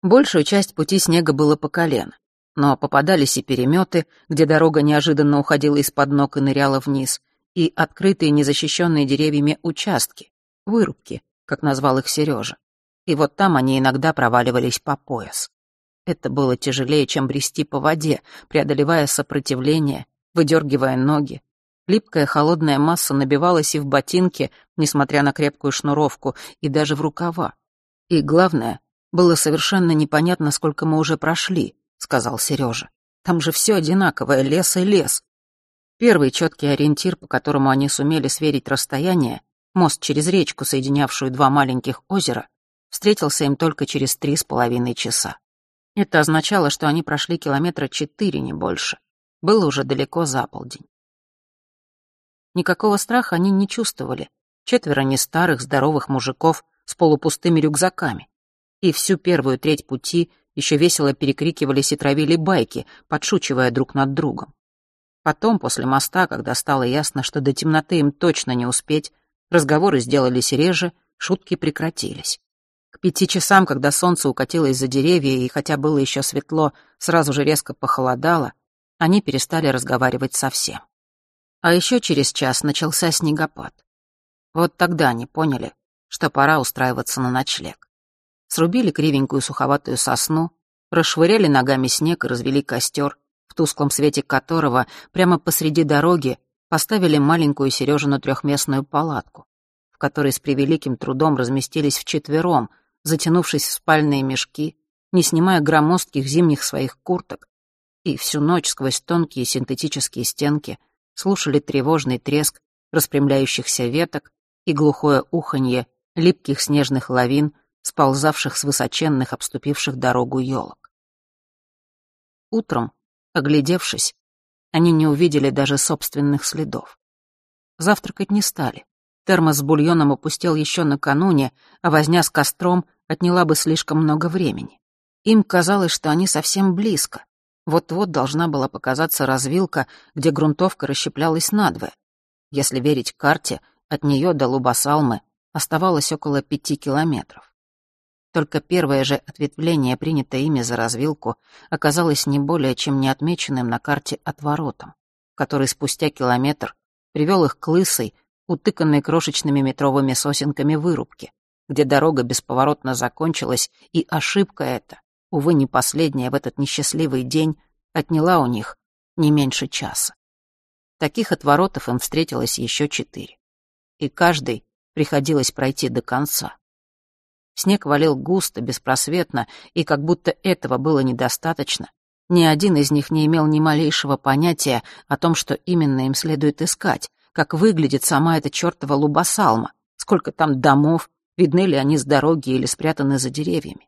Большую часть пути снега было по колено, но попадались и перемёты, где дорога неожиданно уходила из-под ног и ныряла вниз, и открытые, незащищенные деревьями участки, вырубки, как назвал их Сережа. И вот там они иногда проваливались по пояс. Это было тяжелее, чем брести по воде, преодолевая сопротивление, выдергивая ноги. Липкая холодная масса набивалась и в ботинки, несмотря на крепкую шнуровку, и даже в рукава. И главное, было совершенно непонятно, сколько мы уже прошли, сказал Сережа. Там же все одинаковое, лес и лес. Первый четкий ориентир, по которому они сумели сверить расстояние, мост через речку, соединявшую два маленьких озера, встретился им только через 3,5 часа. Это означало, что они прошли 4 километра, не больше. Было уже далеко за полдень. Никакого страха они не чувствовали. 4 нестарых, здоровых мужиков с полупустыми рюкзаками. И всю первую треть пути еще весело перекрикивались и травили байки, подшучивая друг над другом. Потом, после моста, когда стало ясно, что до темноты им точно не успеть, разговоры сделались реже, шутки прекратились. К 5 часам, когда солнце укатилось за деревья и хотя было еще светло, сразу же резко похолодало, они перестали разговаривать совсем. А еще через час начался снегопад. Вот тогда они поняли, что пора устраиваться на ночлег. Срубили кривенькую суховатую сосну, расшвыряли ногами снег и развели костер, в тусклом свете которого прямо посреди дороги поставили маленькую Сережину 3-местную палатку, в которой с превеликим трудом разместились вчетвером, затянувшись в спальные мешки, не снимая громоздких зимних своих курток, и всю ночь сквозь тонкие синтетические стенки слушали тревожный треск распрямляющихся веток и глухое уханье липких снежных лавин, сползавших с высоченных, обступивших дорогу елок. Утром, оглядевшись, они не увидели даже собственных следов. Завтракать не стали. Термос с бульоном опустел еще накануне, а возня с костром отняла бы слишком много времени. Им казалось, что они совсем близко. Вот-вот должна была показаться развилка, где грунтовка расщеплялась надвое. Если верить карте, от нее до Лубасалмы оставалось около 5 километров. Только первое же ответвление, принятое ими за развилку, оказалось не более чем неотмеченным на карте отворотом, который спустя километр привел их к лысой, утыканной крошечными метровыми сосенками вырубке, где дорога бесповоротно закончилась, и ошибка эта, увы, не последняя в этот несчастливый день, отняла у них не меньше часа. Таких отворотов им встретилось еще 4, и каждый приходилось пройти до конца. Снег валил густо, беспросветно, и как будто этого было недостаточно, ни один из них не имел ни малейшего понятия о том, что именно им следует искать, как выглядит сама эта чертова Лубасалма, сколько там домов, видны ли они с дороги или спрятаны за деревьями.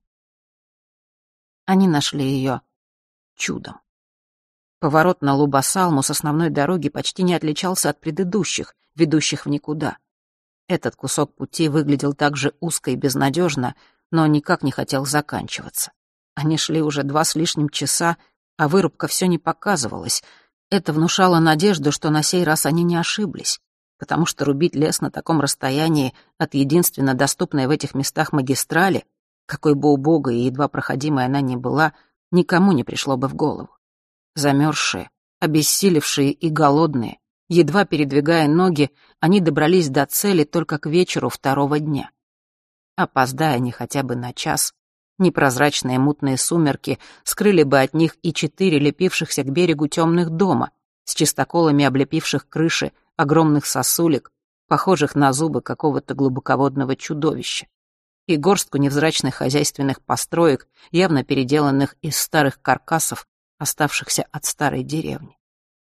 Они нашли ее чудом. Поворот на Лубасалму с основной дороги почти не отличался от предыдущих, ведущих в никуда. Этот кусок пути выглядел так же узко и безнадежно, но никак не хотел заканчиваться. Они шли уже 2 с лишним часа, а вырубка все не показывалась. Это внушало надежду, что на сей раз они не ошиблись, потому что рубить лес на таком расстоянии от единственно доступной в этих местах магистрали, какой бы убогой и едва проходимой она ни была, никому не пришло бы в голову. Замерзшие, обессилевшие и голодные, едва передвигая ноги, они добрались до цели только к вечеру 2-го дня. Опоздая они хотя бы на час, непрозрачные мутные сумерки скрыли бы от них и 4 лепившихся к берегу темных дома, с чистоколами облепивших крыши огромных сосулек, похожих на зубы какого-то глубоководного чудовища, и горстку невзрачных хозяйственных построек, явно переделанных из старых каркасов, оставшихся от старой деревни.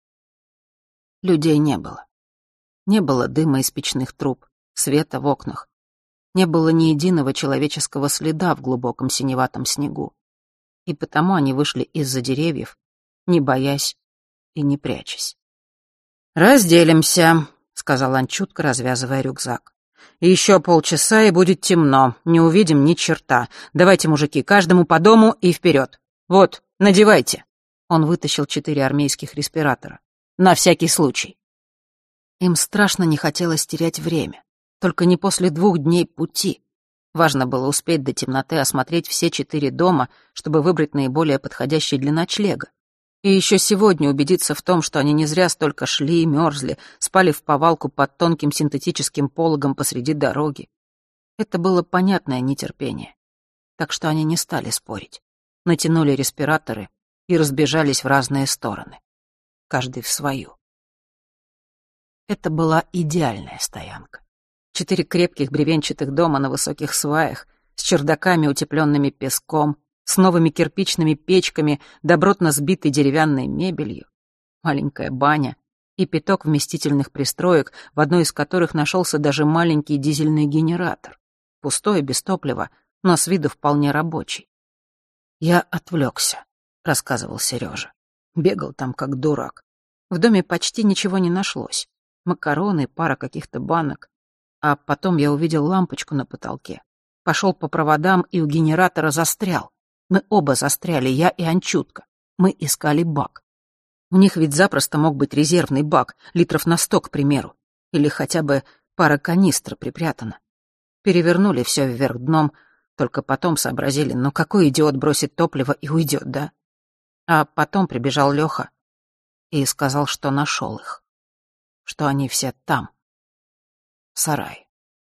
Людей не было. Не было дыма из печных труб, света в окнах. Не было ни единого человеческого следа в глубоком синеватом снегу. И потому они вышли из-за деревьев, не боясь и не прячась. «Разделимся», — сказал он чутко, развязывая рюкзак. «Еще полчаса, и будет темно. Не увидим ни черта. Давайте, мужики, каждому по дому и вперед. Вот, надевайте». Он вытащил 4 армейских респиратора. «На всякий случай». Им страшно не хотелось терять время. Только не после 2 дней пути. Важно было успеть до темноты осмотреть все 4 дома, чтобы выбрать наиболее подходящий для ночлега. И еще сегодня убедиться в том, что они не зря столько шли, мерзли, спали вповалку под тонким синтетическим пологом посреди дороги. Это было понятное нетерпение. Так что они не стали спорить. Натянули респираторы и разбежались в разные стороны. Каждый в свою. Это была идеальная стоянка. 4 крепких бревенчатых дома на высоких сваях, с чердаками, утепленными песком, с новыми кирпичными печками, добротно сбитой деревянной мебелью, маленькая баня и пяток вместительных пристроек, в одной из которых нашелся даже маленький дизельный генератор. Пустой, без топлива, но с виду вполне рабочий. «Я отвлекся», — рассказывал Сережа. Бегал там как дурак. В доме почти ничего не нашлось. Макароны, пара каких-то банок. А потом я увидел лампочку на потолке. Пошел по проводам и у генератора застрял. Мы оба застряли, я и Анчутка. Мы искали бак. У них ведь запросто мог быть резервный бак, литров на 100, к примеру. Или хотя бы пара канистр припрятана. Перевернули все вверх дном, только потом сообразили, ну какой идиот бросит топливо и уйдет, да? А потом прибежал Леха и сказал, что нашел их. Что они все там. В сарае.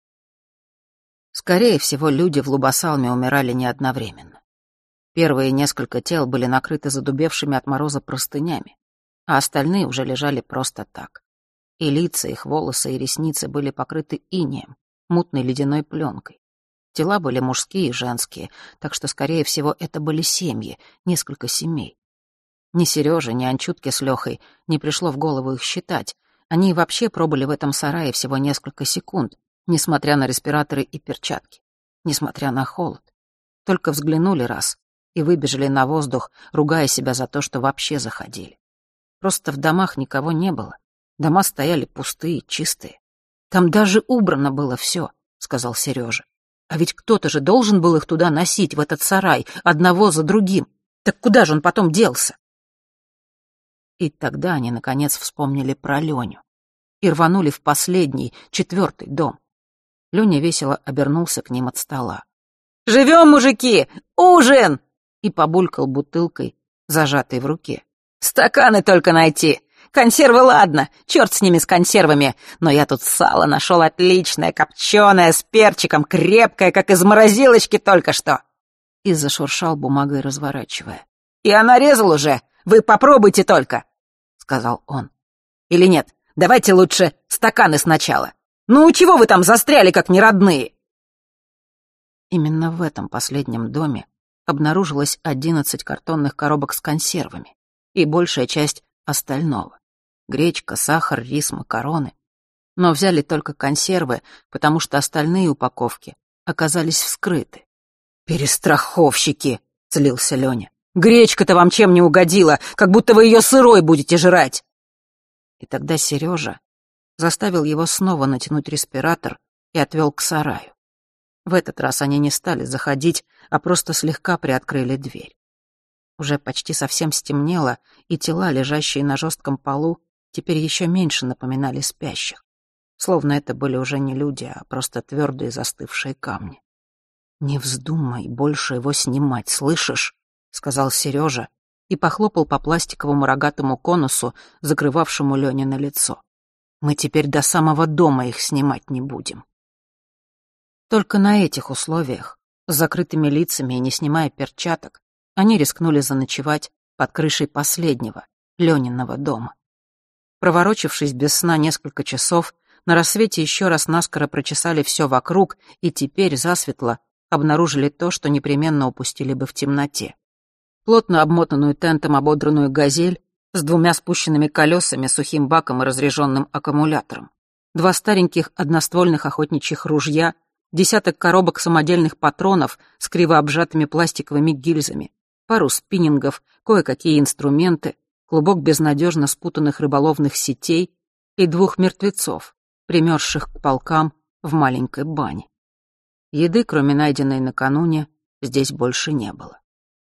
Скорее всего, люди в Лубасалме умирали не одновременно. Первые несколько тел были накрыты задубевшими от мороза простынями, а остальные уже лежали просто так. И лица, их волосы и ресницы были покрыты инеем, мутной ледяной пленкой. Тела были мужские и женские, так что, скорее всего, это были семьи, несколько семей. Ни Сереже, ни Анчутке с Лехой не пришло в голову их считать. Они вообще пробыли в этом сарае всего несколько секунд, несмотря на респираторы и перчатки, несмотря на холод. Только взглянули раз и выбежали на воздух, ругая себя за то, что вообще заходили. Просто в домах никого не было. Дома стояли пустые, чистые. «Там даже убрано было все», — сказал Сережа. «А ведь кто-то же должен был их туда носить, в этот сарай, одного за другим. Так куда же он потом делся?» И тогда они, наконец, вспомнили про Леню и рванули в последний, 4-й дом. Леня весело обернулся к ним от стола. «Живем, мужики! Ужин!» и побулькал бутылкой, зажатой в руке. «Стаканы только найти! Консервы, ладно, черт с ними, с консервами, но я тут сало нашел отличное, копченое, с перчиком, крепкое, как из морозилочки только что!» И зашуршал бумагой, разворачивая. «Я нарезал уже! Вы попробуйте только!» — сказал он. «Или нет, давайте лучше стаканы сначала. Ну, чего вы там застряли, как неродные?» Именно в этом последнем доме обнаружилось 11 картонных коробок с консервами и большая часть остального. Гречка, сахар, рис, макароны. Но взяли только консервы, потому что остальные упаковки оказались вскрыты. «Перестраховщики!» — злился Леня. «Гречка-то вам чем не угодила, как будто вы ее сырой будете жрать!» И тогда Сережа заставил его снова натянуть респиратор и отвел к сараю. В этот раз они не стали заходить, а просто слегка приоткрыли дверь. Уже почти совсем стемнело, и тела, лежащие на жестком полу, теперь еще меньше напоминали спящих. Словно это были уже не люди, а просто твердые застывшие камни. «Не вздумай больше его снимать, слышишь?» — сказал Сережа и похлопал по пластиковому рогатому конусу, закрывавшему Лене на лицо. «Мы теперь до самого дома их снимать не будем». Только на этих условиях, с закрытыми лицами и не снимая перчаток, они рискнули заночевать под крышей последнего, Лениного дома. Проворочившись без сна несколько часов, на рассвете еще раз наскоро прочесали все вокруг и теперь, засветло, обнаружили то, что непременно упустили бы в темноте. Плотно обмотанную тентом ободранную «Газель» с 2 спущенными колесами, сухим баком и разряженным аккумулятором, 2 стареньких одноствольных охотничьих ружья, 10 коробок самодельных патронов с криво обжатыми пластиковыми гильзами, пару спиннингов, кое-какие инструменты, клубок безнадежно спутанных рыболовных сетей и 2 мертвецов, примерзших к полкам в маленькой бане. Еды, кроме найденной накануне, здесь больше не было.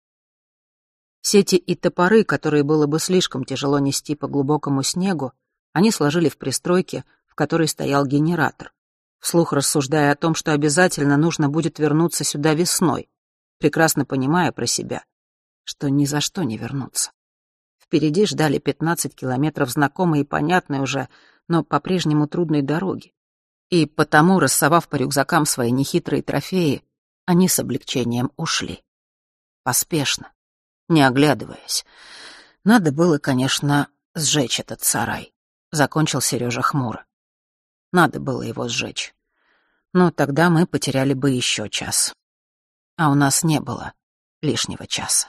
Сети и топоры, которые было бы слишком тяжело нести по глубокому снегу, они сложили в пристройке, в которой стоял генератор. вслух рассуждая о том, что обязательно нужно будет вернуться сюда весной, прекрасно понимая про себя, что ни за что не вернуться. Впереди ждали 15 километров знакомой и понятной уже, но по-прежнему трудной дороги. И потому, рассовав по рюкзакам свои нехитрые трофеи, они с облегчением ушли. Поспешно, не оглядываясь. Надо было, конечно, сжечь этот сарай, закончил Сережа хмуро. Надо было его сжечь. Но тогда мы потеряли бы еще час. А у нас не было лишнего часа.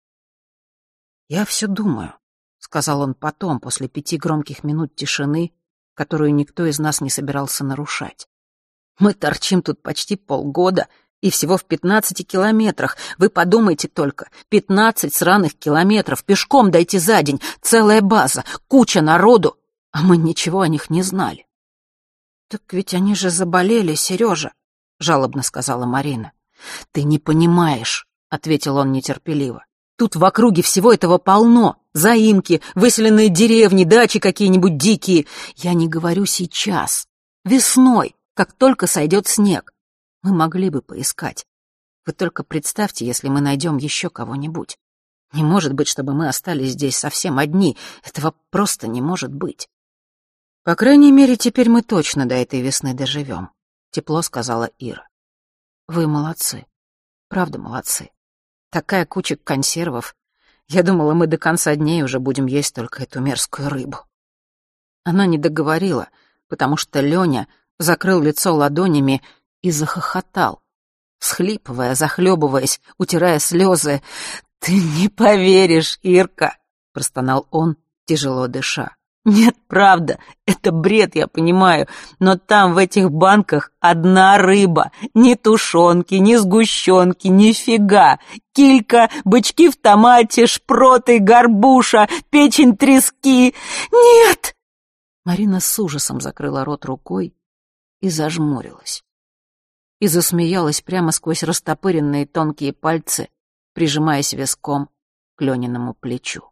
«Я все думаю», — сказал он потом, после 5 громких минут тишины, которую никто из нас не собирался нарушать. «Мы торчим тут почти полгода, и всего в 15 километрах. Вы подумайте только, 15 сраных километров, пешком дойти за день, целая база, куча народу, а мы ничего о них не знали». «Так ведь они же заболели, Сережа», — жалобно сказала Марина. «Ты не понимаешь», — ответил он нетерпеливо. «Тут в округе всего этого полно. Заимки, выселенные деревни, дачи какие-нибудь дикие. Я не говорю сейчас. Весной, как только сойдет снег. Мы могли бы поискать. Вы только представьте, если мы найдем еще кого-нибудь. Не может быть, чтобы мы остались здесь совсем одни. Этого просто не может быть». «По крайней мере, теперь мы точно до этой весны доживем», — тепло сказала Ира. «Вы молодцы. Правда молодцы. Такая куча консервов. Я думала, мы до конца дней уже будем есть только эту мерзкую рыбу». Она не договорила, потому что Лёня закрыл лицо ладонями и захохотал, всхлипывая, захлебываясь, утирая слезы. «Ты не поверишь, Ирка!» — простонал он, тяжело дыша. «Нет, правда, это бред, я понимаю, но там в этих банках одна рыба, ни тушенки, ни сгущенки, нифига. Килька, бычки в томате, шпроты, горбуша, печень трески. Нет!» Марина с ужасом закрыла рот рукой и зажмурилась. И засмеялась прямо сквозь растопыренные тонкие пальцы, прижимаясь виском к Лениному плечу.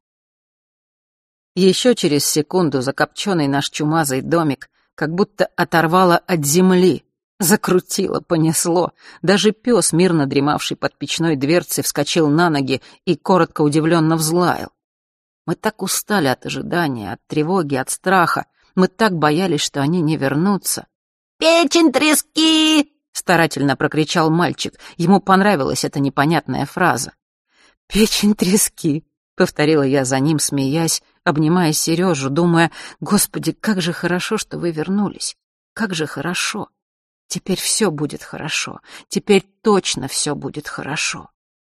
Еще через секунду закопченный наш чумазый домик как будто оторвало от земли, закрутило, понесло. Даже пес, мирно дремавший под печной дверцей, вскочил на ноги и коротко удивленно взлаял. Мы так устали от ожидания, от тревоги, от страха. Мы так боялись, что они не вернутся. «Печень трески!» — старательно прокричал мальчик. Ему понравилась эта непонятная фраза. «Печень трески!» — повторила я за ним, смеясь, обнимая Сережу, думая: «Господи, как же хорошо, что вы вернулись! Как же хорошо! Теперь все будет хорошо! Теперь точно все будет хорошо!»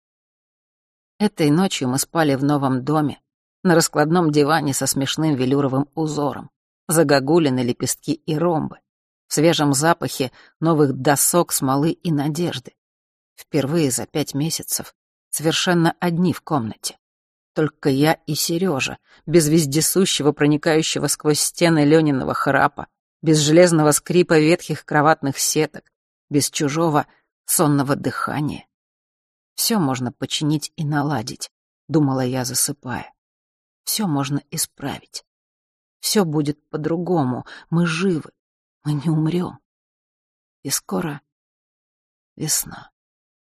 Этой ночью мы спали в новом доме, на раскладном диване со смешным велюровым узором, загогулины, лепестки и ромбы, в свежем запахе новых досок, смолы и надежды. Впервые за 5 месяцев совершенно одни в комнате. Только я и Сережа, без вездесущего, проникающего сквозь стены Лёниного храпа, без железного скрипа ветхих кроватных сеток, без чужого сонного дыхания. Все можно починить и наладить, думала я, засыпая. Все можно исправить. Все будет по-другому. Мы живы. Мы не умрем. И скоро весна.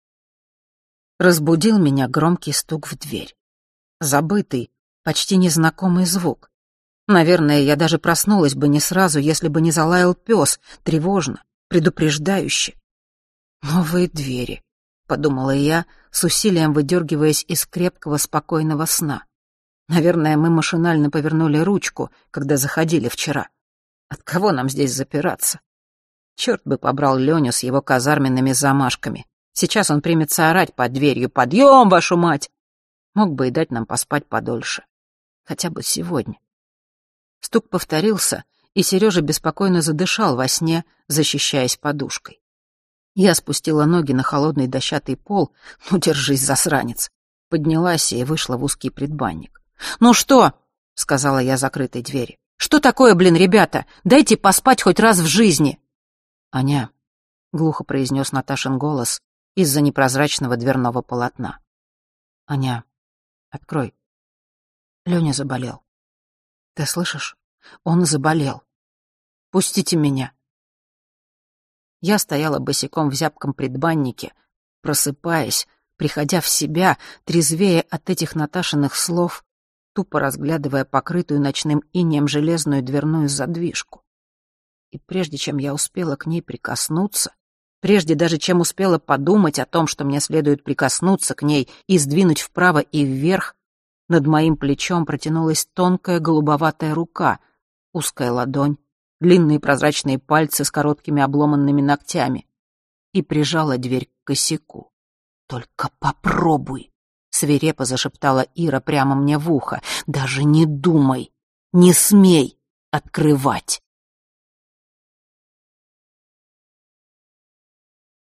Разбудил меня громкий стук в дверь. Забытый, почти незнакомый звук. Наверное, я даже проснулась бы не сразу, если бы не залаял пес, тревожно, предупреждающе. «Новые двери», — подумала я, с усилием выдергиваясь из крепкого, спокойного сна. Наверное, мы машинально повернули ручку, когда заходили вчера. От кого нам здесь запираться? Черт бы побрал Леню с его казарменными замашками. Сейчас он примется орать под дверью: «Подъем, вашу мать!» Мог бы и дать нам поспать подольше. Хотя бы сегодня. Стук повторился, и Сережа беспокойно задышал во сне, защищаясь подушкой. Я спустила ноги на холодный дощатый пол. «Ну, держись, засранец!» Поднялась и вышла в узкий предбанник. «Ну что?» — сказала я закрытой двери. «Что такое, блин, ребята? Дайте поспать хоть раз в жизни!» «Аня», — глухо произнес Наташин голос из-за непрозрачного дверного полотна. «Аня, открой. Лёня заболел. Ты слышишь? Он заболел. Пустите меня». Я стояла босиком в зябком предбаннике, просыпаясь, приходя в себя, трезвея от этих Наташиных слов, тупо разглядывая покрытую ночным инеем железную дверную задвижку. И прежде чем я успела к ней прикоснуться, прежде даже чем успела подумать о том, что мне следует прикоснуться к ней и сдвинуть вправо и вверх, над моим плечом протянулась тонкая голубоватая рука, узкая ладонь, длинные прозрачные пальцы с короткими обломанными ногтями, и прижала дверь к косяку. «Только попробуй!» — свирепо зашептала Ира прямо мне в ухо. «Даже не думай! Не смей открывать!»